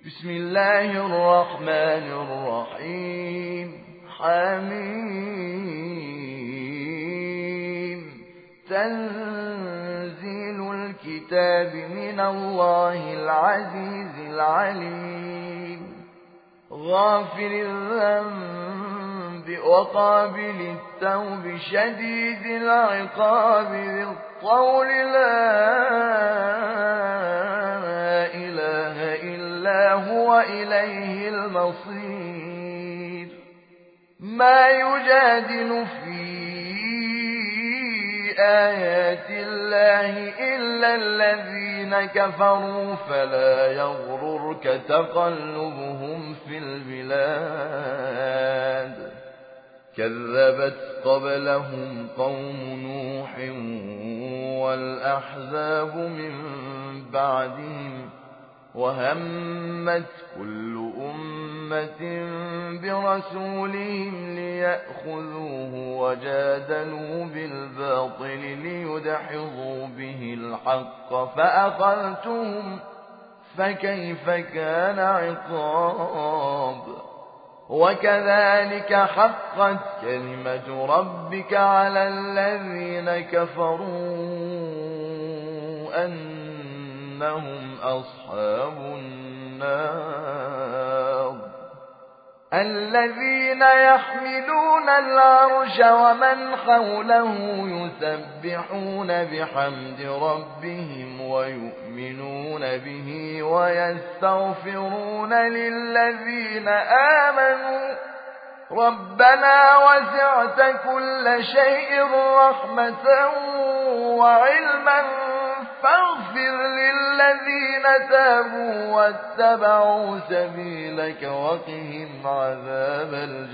بسم الله الرحمن الرحيم حميم تنزيل الكتاب من الله العزيز العليم غافر الذنب وقابل التوب شديد العقاب ذي الطول لا إله إلا هو إليه المصير ما يجادل في آيات الله إلا الذين كفروا فلا يغررك تقلبهم في البلاد كذبت قبلهم قوم نوح والأحزاب من بعدهم وهمت كل أمة برسولهم ليأخذوه وجادلوا بالباطل ليدحضوا به الحق فأخذتهم فكيف كان عقاب وكذلك حقت كلمة ربك على الذين كفروا أنهم أصحاب النار الذين يحملون العرش ومن حوله يسبحون بحمد ربهم ويؤمنون به ويستغفرون للذين آمنوا ربنا وسعت كل شيء رحمة وعلما فاغفر للذين تابوا واتبعوا سبيلك وقهم عذاب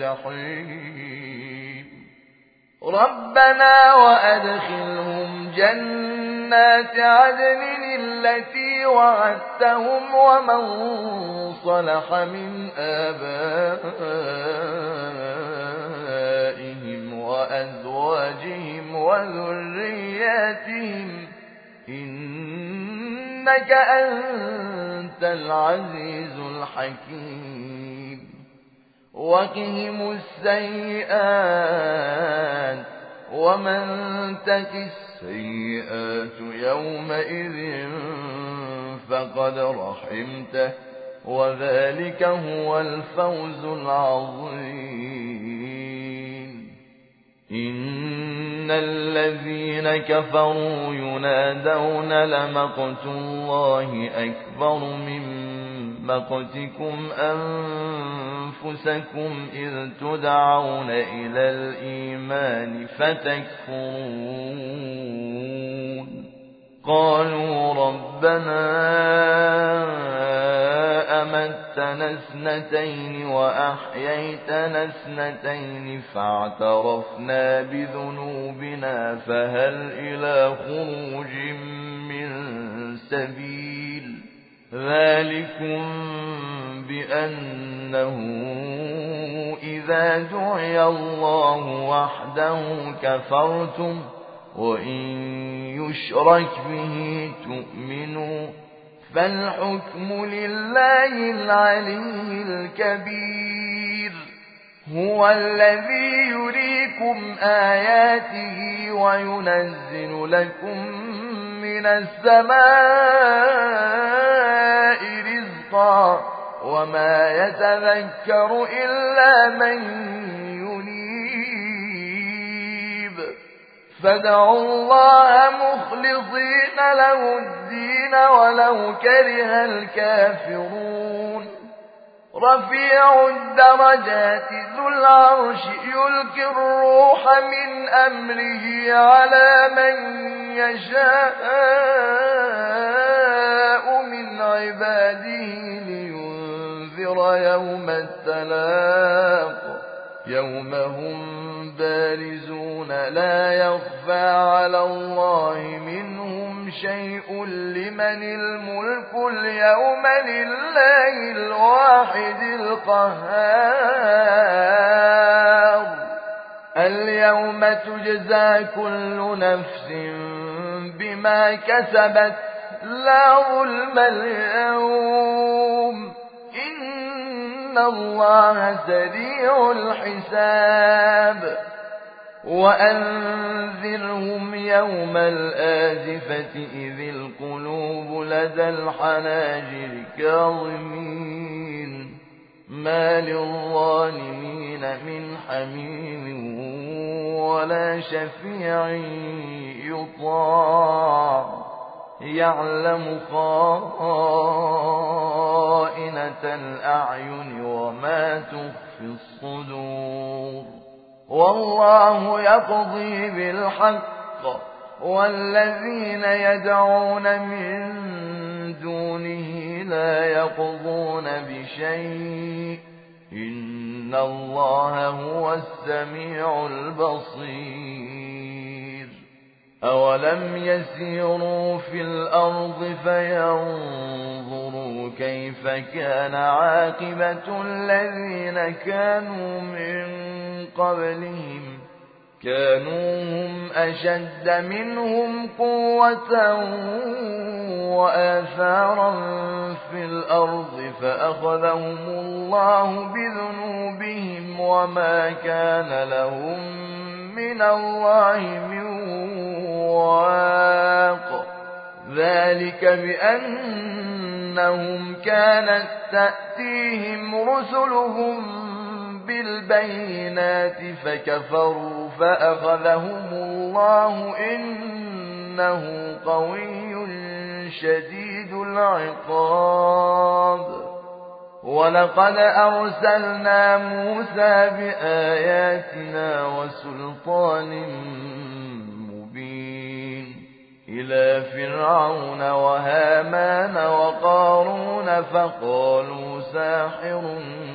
الجحيم ربنا وأدخلهم جنات عدن التي وعدتهم ومن صلح من آبائهم وأزواجهم وذرياتهم إنك أنت العزيز الحكيم وقهم السيئات ومن تك السيئات يومئذ فقد رحمته وذلك هو الفوز العظيم إن الذين كفروا ينادون لمقت الله أكبر من مقتكم أنفسكم إذ تدعون إلى الإيمان فتكفرون قالوا ربنا أمتنا اثنتين وأحييتنا اثنتين فاعترفنا بذنوبنا فهل إلى خروج من سبيل ذلكم بأنه إذا دعي الله وحده كفرتم وإن يشرك به تؤمنوا فالحكم لله العلي الكبير هو الذي يريكم آياته وينزل لكم من السماء رزقا وما يتذكر إلا من ينيب فادعوا الله مخلصين له الدين ولو كره الكافرون رفيع الدرجات ذو العرش يلقي الروح من أمره على من يشاء من عباده لينذر يوم التلاق يوم هم بارزون لا يخفى على الله منهم شيء لمن الملك اليوم لله الواحد القهار اليوم تجزى كل نفس بما كسبت لا ظلم اليوم إن الله سريع الحساب وأنذرهم يوم الآزفة إذ القلوب لدى الحناجر كاظمين ما للظالمين من حميم ولا شفيع يطاع يعلم خائنة الأعين وما تخفي الصدور والله يقضي بالحق والذين يدعون من دونه لا يقضون بشيء إن الله هو السميع البصير أولم يسيروا في الأرض فينظروا كيف كان عاقبة الذين كانوا من قبلهم كانوا هم أشد منهم قوة وآثارا في الأرض فأخذهم الله بذنوبهم وما كان لهم من الله من واق ذلك بأنهم كانت تأتيهم رسلهم بالبينات فكفروا فأخذهم الله إنه قوي شديد العقاب ولقد أرسلنا موسى بآياتنا وسلطان مبين إلى فرعون وهامان وقارون فقالوا ساحر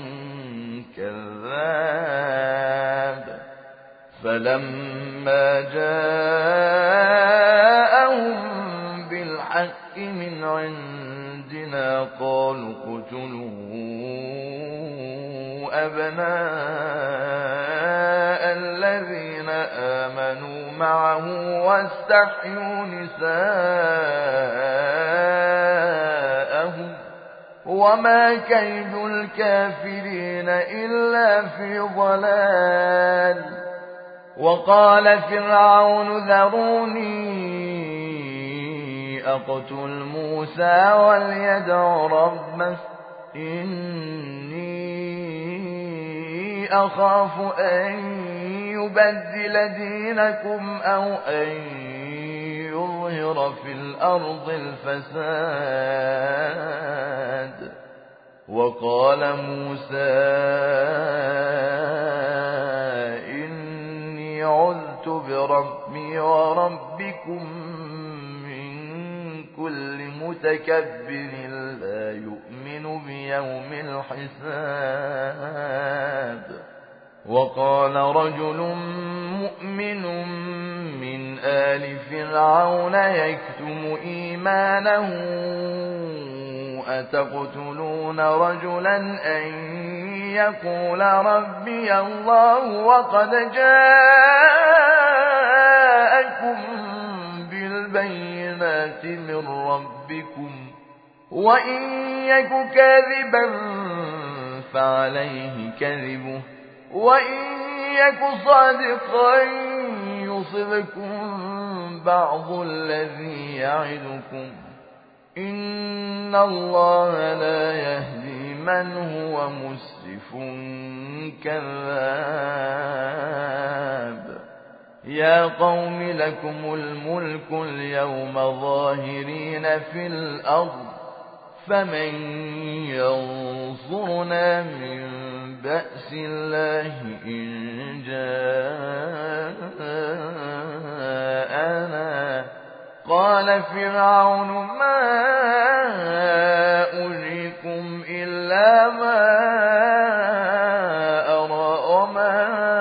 كذاب فلما جاءهم بالحق من عندنا قالوا اقتلوا أبناء الذين آمنوا معه واستحيوا نساءهم وما كيد الكافرين إلا في ضلال وقال فرعون ذروني أقتل موسى وليدع ربه إني أخاف أن يبدل دينكم أو أن يظهر في الأرض الفساد وقال موسى إني عذت بربي وربكم من كل متكبر لا يؤمن بيوم الحساب وقال رجل مؤمن من آل فرعون يكتم إيمانه أتقتلون رجلا أن يقول ربي الله وقد جاءكم بالبينات من ربكم وإن يك كاذبا فعليه كذبه وإن يك صادقا يصبكم بعض الذي يعدكم إن الله لا يهدي من هو مسرف كذاب يا قوم لكم الملك اليوم ظاهرين في الأرض فمن ينصرنا من بأس الله إن جاءنا قال فرعون ما أريكم إلا ما أرى وما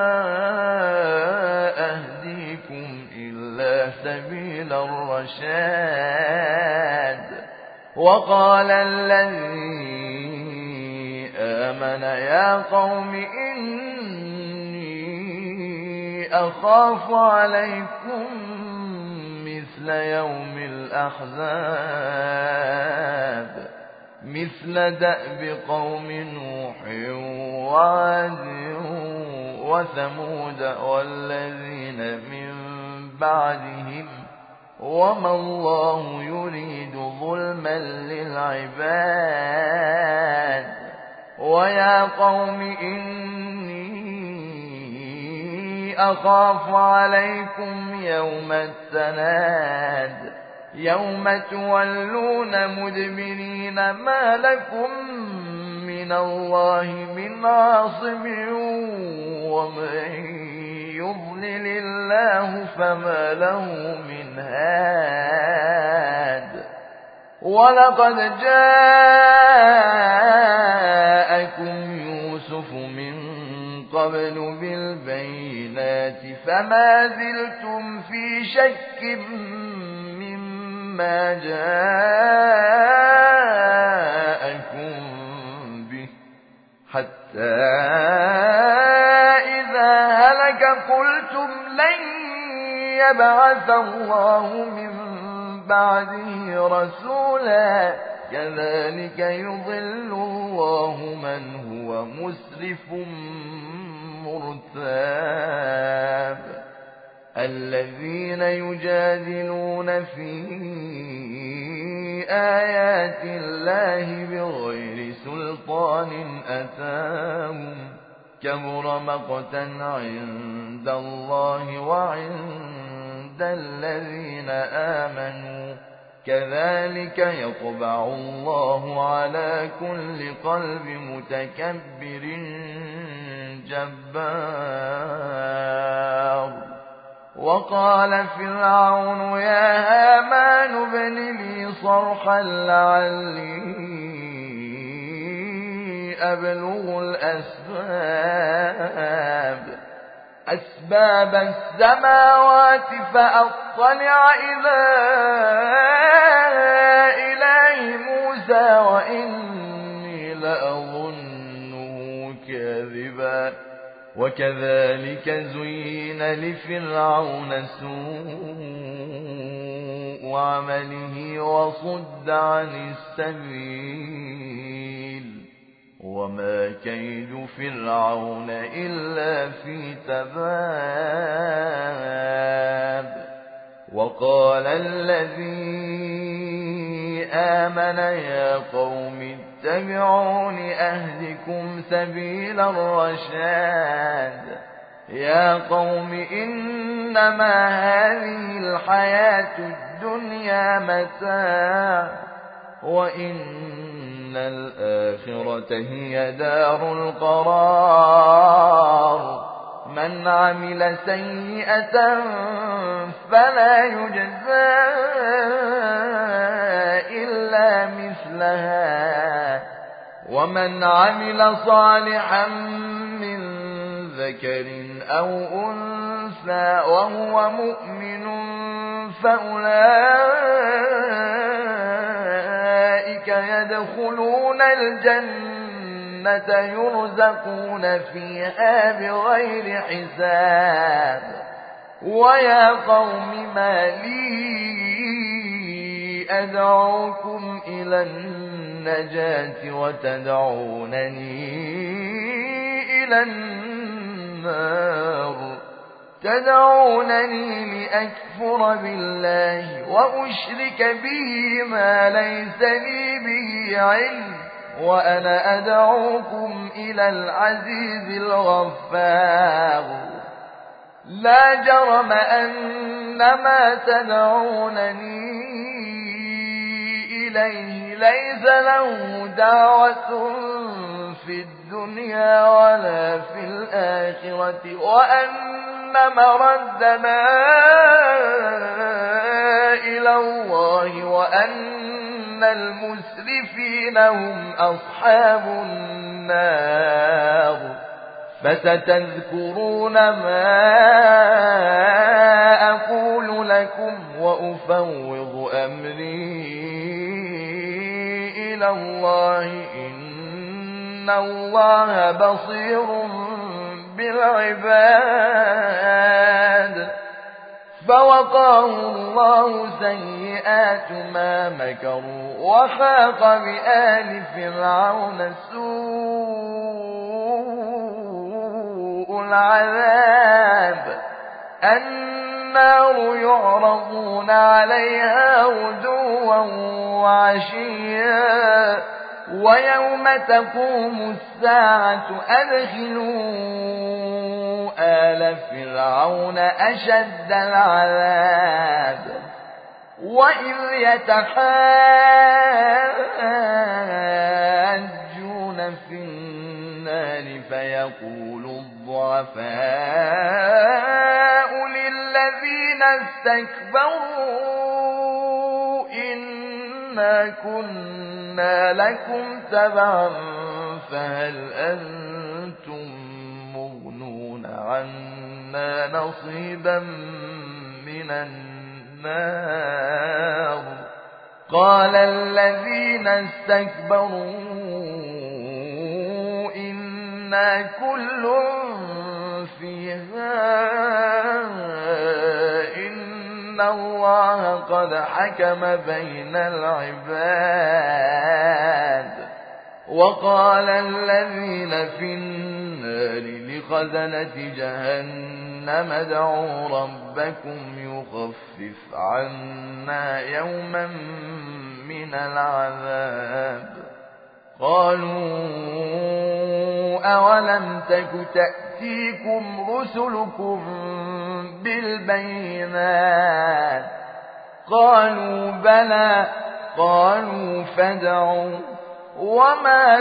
أهديكم إلا سبيل الرشاد وقال الذي آمن يا قوم إني أخاف عليكم مثل يوم الأحزاب مثل دأب قوم نوح وعاد وثمود والذين من بعدهم وما الله يريد ظلما للعباد ويا قوم إني أخاف عليكم يوم التناد يوم تولون مدبرين ما لكم من الله من عاصم ومن يضلل الله فما له من هاد ولقد جاءكم يوسف من قبل بالبينات فما زلتم في شك مما جاءكم به حتى إذا هلك قلتم لن يبعث الله من بعده رسولا كذلك يضل الله من هو مسرف مرتاب الذين يجادلون في آيات الله بغير سلطان أتاهم كبر مقتا عند الله وعند الذين آمنوا كذلك يطبع الله على كل قلب متكبر جبار وقال فرعون يا هامان ابن لي صرحا لعلي أبلغ أسباب السماوات فأطلع إلى إله موسى وإني لأظنه كاذبا وكذلك زين لفرعون سوء عمله وصد عن السبيل وما كيد فرعون إلا في تباب وقال الذي آمن يا قوم اتبعون أهدكم سبيل الرشاد يا قوم إنما هذه الحياة الدنيا متاع وإن الآخرة هي دار القرار من عمل سيئة فلا يجزى إلا مثلها ومن عمل صالحا من ذكر أو أنثى وهو مؤمن فأولئك يدخلون الجنة يرزقون فيها بغير حساب ويا قوم ما لي أدعوكم إلى النجاة وتدعونني إلى النار تدعونني لأكفر بالله وأشرك به ما ليس لي به علم وأنا أدعوكم إلى العزيز الغفار لا جرم أن ما تدعونني إليه ليس له دعوة في الدنيا ولا في الآخرة وأن مردنا إلى الله وأن المسرفين هم أصحاب النار فستذكرون ما أقول لكم وأفوض أمري إلى الله إن الله بصير بالعباد فوقاه الله سيئات ما مكروا وحاق بآل فرعون سوء العذاب النار يعرضون عليها غدوا وعشيا ويوم تقوم الساعة أدخلوا آل فرعون أشد العذاب وإذ يتحاجون في النار فيقول الضعفاء للذين استكبروا إنا كنا لكم تبعا فهل أنتم مغنون عنا نصيبا من النار قال الذين استكبروا إنا كل فيها إن الله قد حكم بين العباد وقال الذين في النار لخزنة جهنم ادعوا ربكم يخفف عنا يوما من العذاب قالوا أولم تك تأتيكم رسلكم بالبينات قالوا بلى قالوا فادعوا وما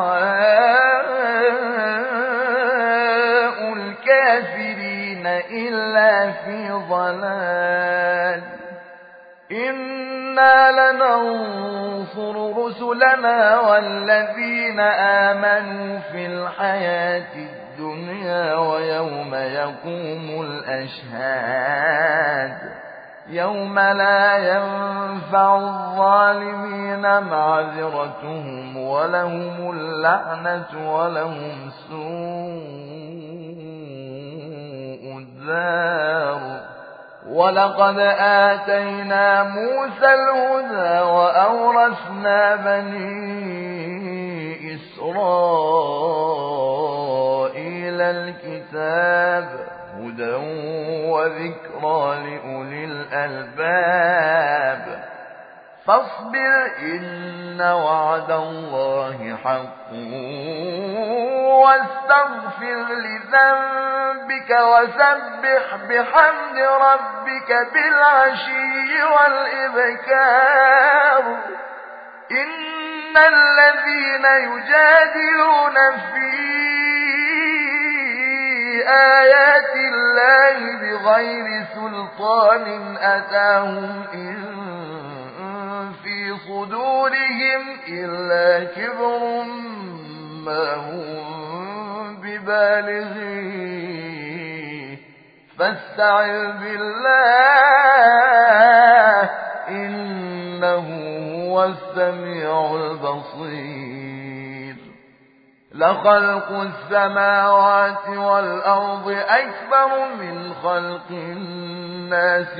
دعاء الكافرين إلا في ضلال إنا لننصر رسلنا والذين آمنوا في الحياة الدنيا ويوم يقوم الأشهاد يوم لا ينفع الظالمين معذرتهم ولهم اللعنة ولهم سوء الدار ولقد آتينا موسى الهدى وأورثنا بني إسرائيل الكتاب هدى وذكرى لأولي الألباب فاصبر إن وعد الله حق واستغفر لذنبك وسبح بحمد ربك بالعشي والإبكار إن الذين يجادلون في آيات الله بغير سلطان أتاهم إن في صدورهم إلا كبر ما هم ببالغيه فاستعذ بالله إنه هو السميع البصير لخلق السماوات والأرض أكبر من خلق الناس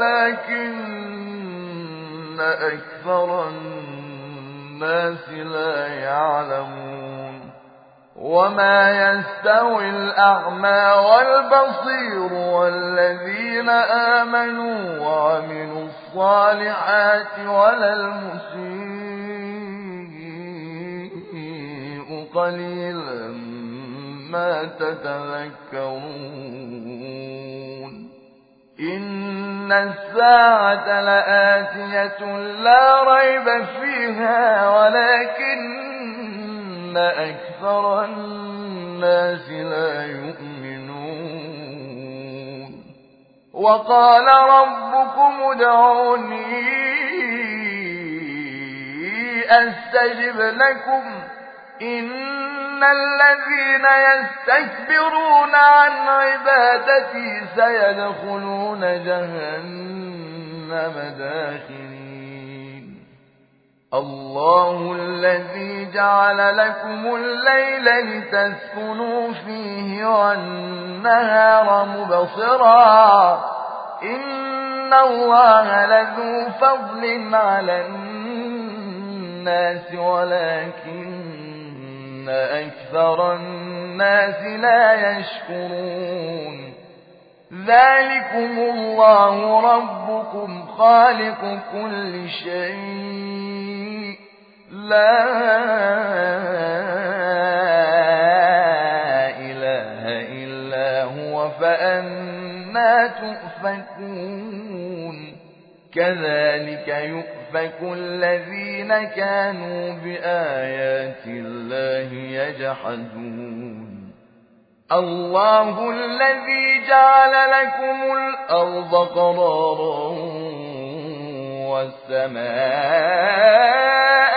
ولكن أكثر الناس لا يعلمون وما يستوي الأعمى والبصير والذين آمنوا وعملوا الصالحات ولا المسيء قليلا ما تتذكرون إن الساعة لآتية لا ريب فيها ولكن أكثر الناس لا يؤمنون وقال ربكم ادعوني أستجب لكم إن الذين يستكبرون عن عبادتي سيدخلون جهنم داخرين الله الذي جعل لكم الليل لتسكنوا فيه والنهار مبصرا إن الله لذو فضل على الناس ولكن أكثر الناس لا يشكرون ذلكم الله ربكم خالق كل شيء لا إله إلا هو فأنا تؤفكون كذلك يؤفك الذين كانوا بآيات الله يجحدون الله الذي جعل لكم الأرض قرارا والسماء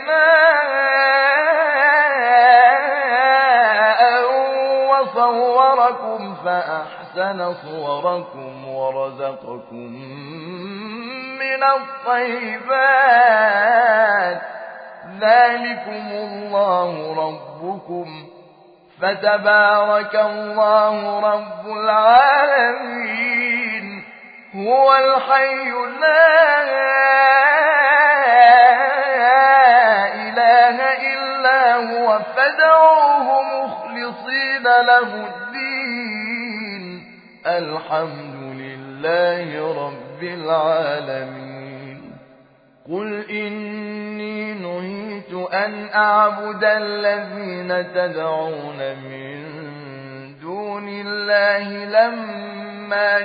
بناء وصوركم فأحسن صوركم ورزقكم من الطيبات ذلكم الله ربكم فتبارك الله رب العالمين هو الحي لا إله إلا هو فادعوه مخلصين له الدين الحمد لله رب العالمين قل إني نهيت أن أعبد الذين تدعون من دون الله لما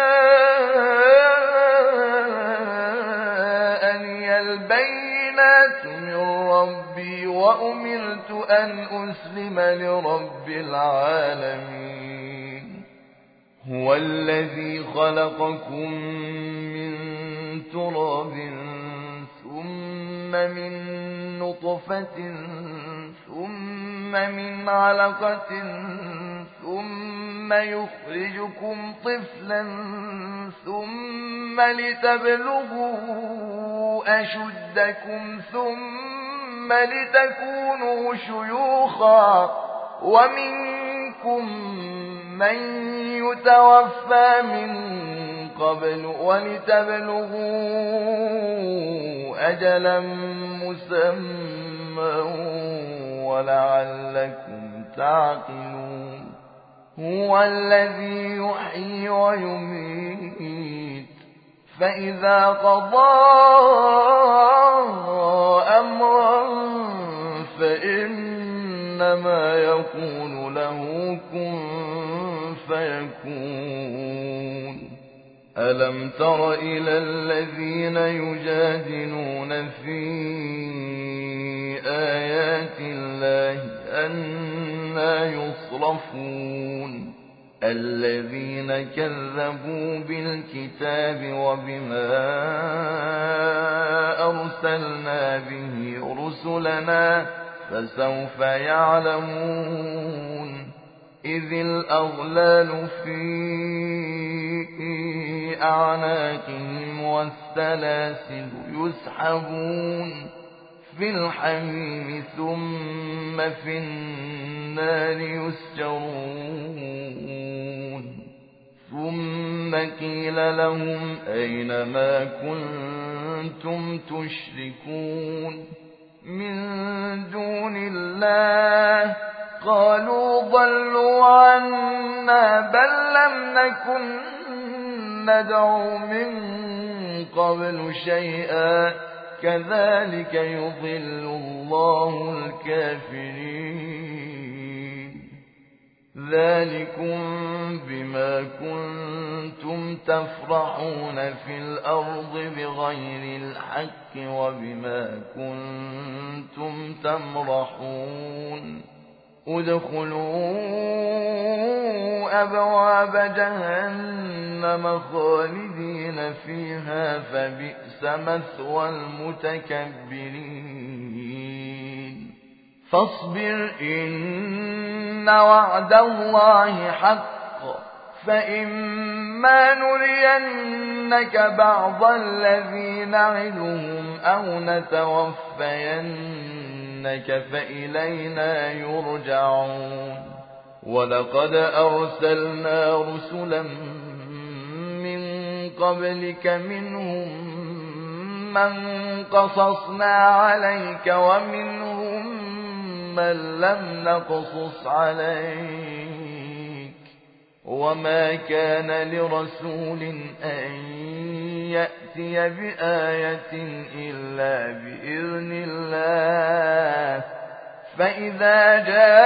جاءني البينات من ربي وأمرت أن أسلم لرب العالمين هو الذي خلقكم من تراب ثم من نطفة ثم من علقة ثم يخرجكم طفلا ثم لتبلغوا أشدكم ثم لتكونوا شيوخا ومنكم من يتوفى من قبل ولتبلغوا أجلا مسمى ولعلكم تعقلون هو الذي يحيي ويميت فإذا قضى أمرا فإنما يقول له كن فيكون ألم تر إلى الذين يجادلون في آيات الله أنى يصرفون الذين كذبوا بالكتاب وبما أرسلنا به رسلنا فسوف يعلمون إذ الأغلال في أعناقهم والسلاسل يسحبون في الحميم ثم في النار يسجرون ثم قيل لهم أين ما كنتم تشركون من دون الله قالوا ضلوا عنا بل لم نكن ندعو من قبل شيئا كذلك يضل الله الكافرين ذلكم بما كنتم تفرحون في الأرض بغير الحق وبما كنتم تمرحون ادخلوا أبواب جهنم خالدين فيها فبئس مثوى المتكبرين فاصبر إن وعد الله حق فإما نرينك بعض الذي نعدهم أو نتوفينك فإلينا يرجعون ولقد أرسلنا رسلا من قبلك منهم من قصصنا عليك ومنهم من لم نقصص عليك وما كان لرسول أن يأتي بآية إلا بإذن الله فإذا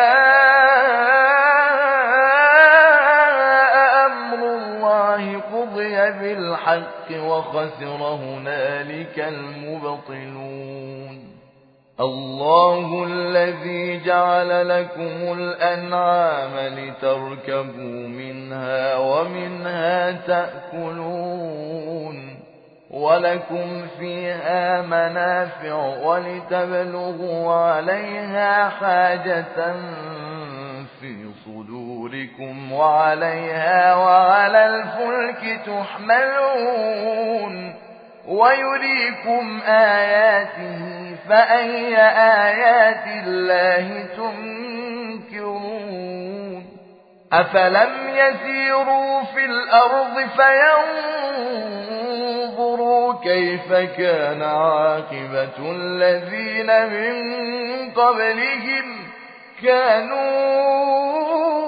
جاء أمر الله قضي بالحق وخسر هنالك المبطلون الله الذي جعل لكم الأنعام لتركبوا منها ومنها تأكلون ولكم فيها منافع ولتبلغوا عليها حاجة في صدوركم وعليها وعلى الفلك تحملون ويريكم آياته فأي آيات الله تنكرون أفلم يسيروا في الأرض فينظروا كيف كان عاقبة الذين من قبلهم كانوا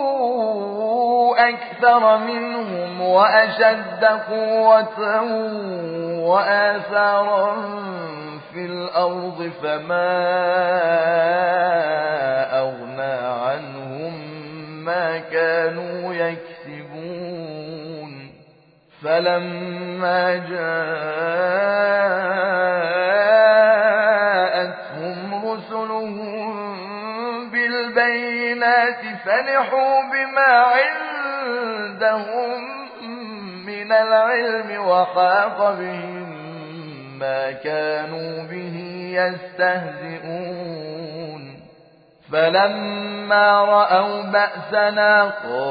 أكثر منهم وأشد قوة وآثارا في الأرض فما أغنى عنهم ما كانوا يكسبون فلما جاءتهم رسلهم بالبينات فرحوا بما عندهم من العلم وحاق بهم ما كانوا به يستهزئون فلما رأوا بأسنا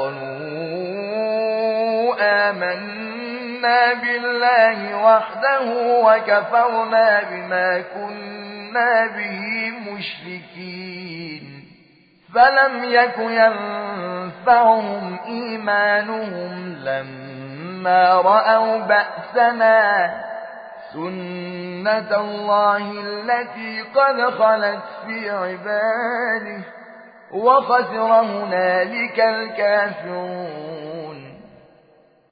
قالوا آمنا بالله وحده وكفرنا بما كنا به مشركين فلم يك ينفعهم إيمانهم لما رأوا بأسنا سنة الله التي قد خلت في عباده وخسر هنالك الكافرون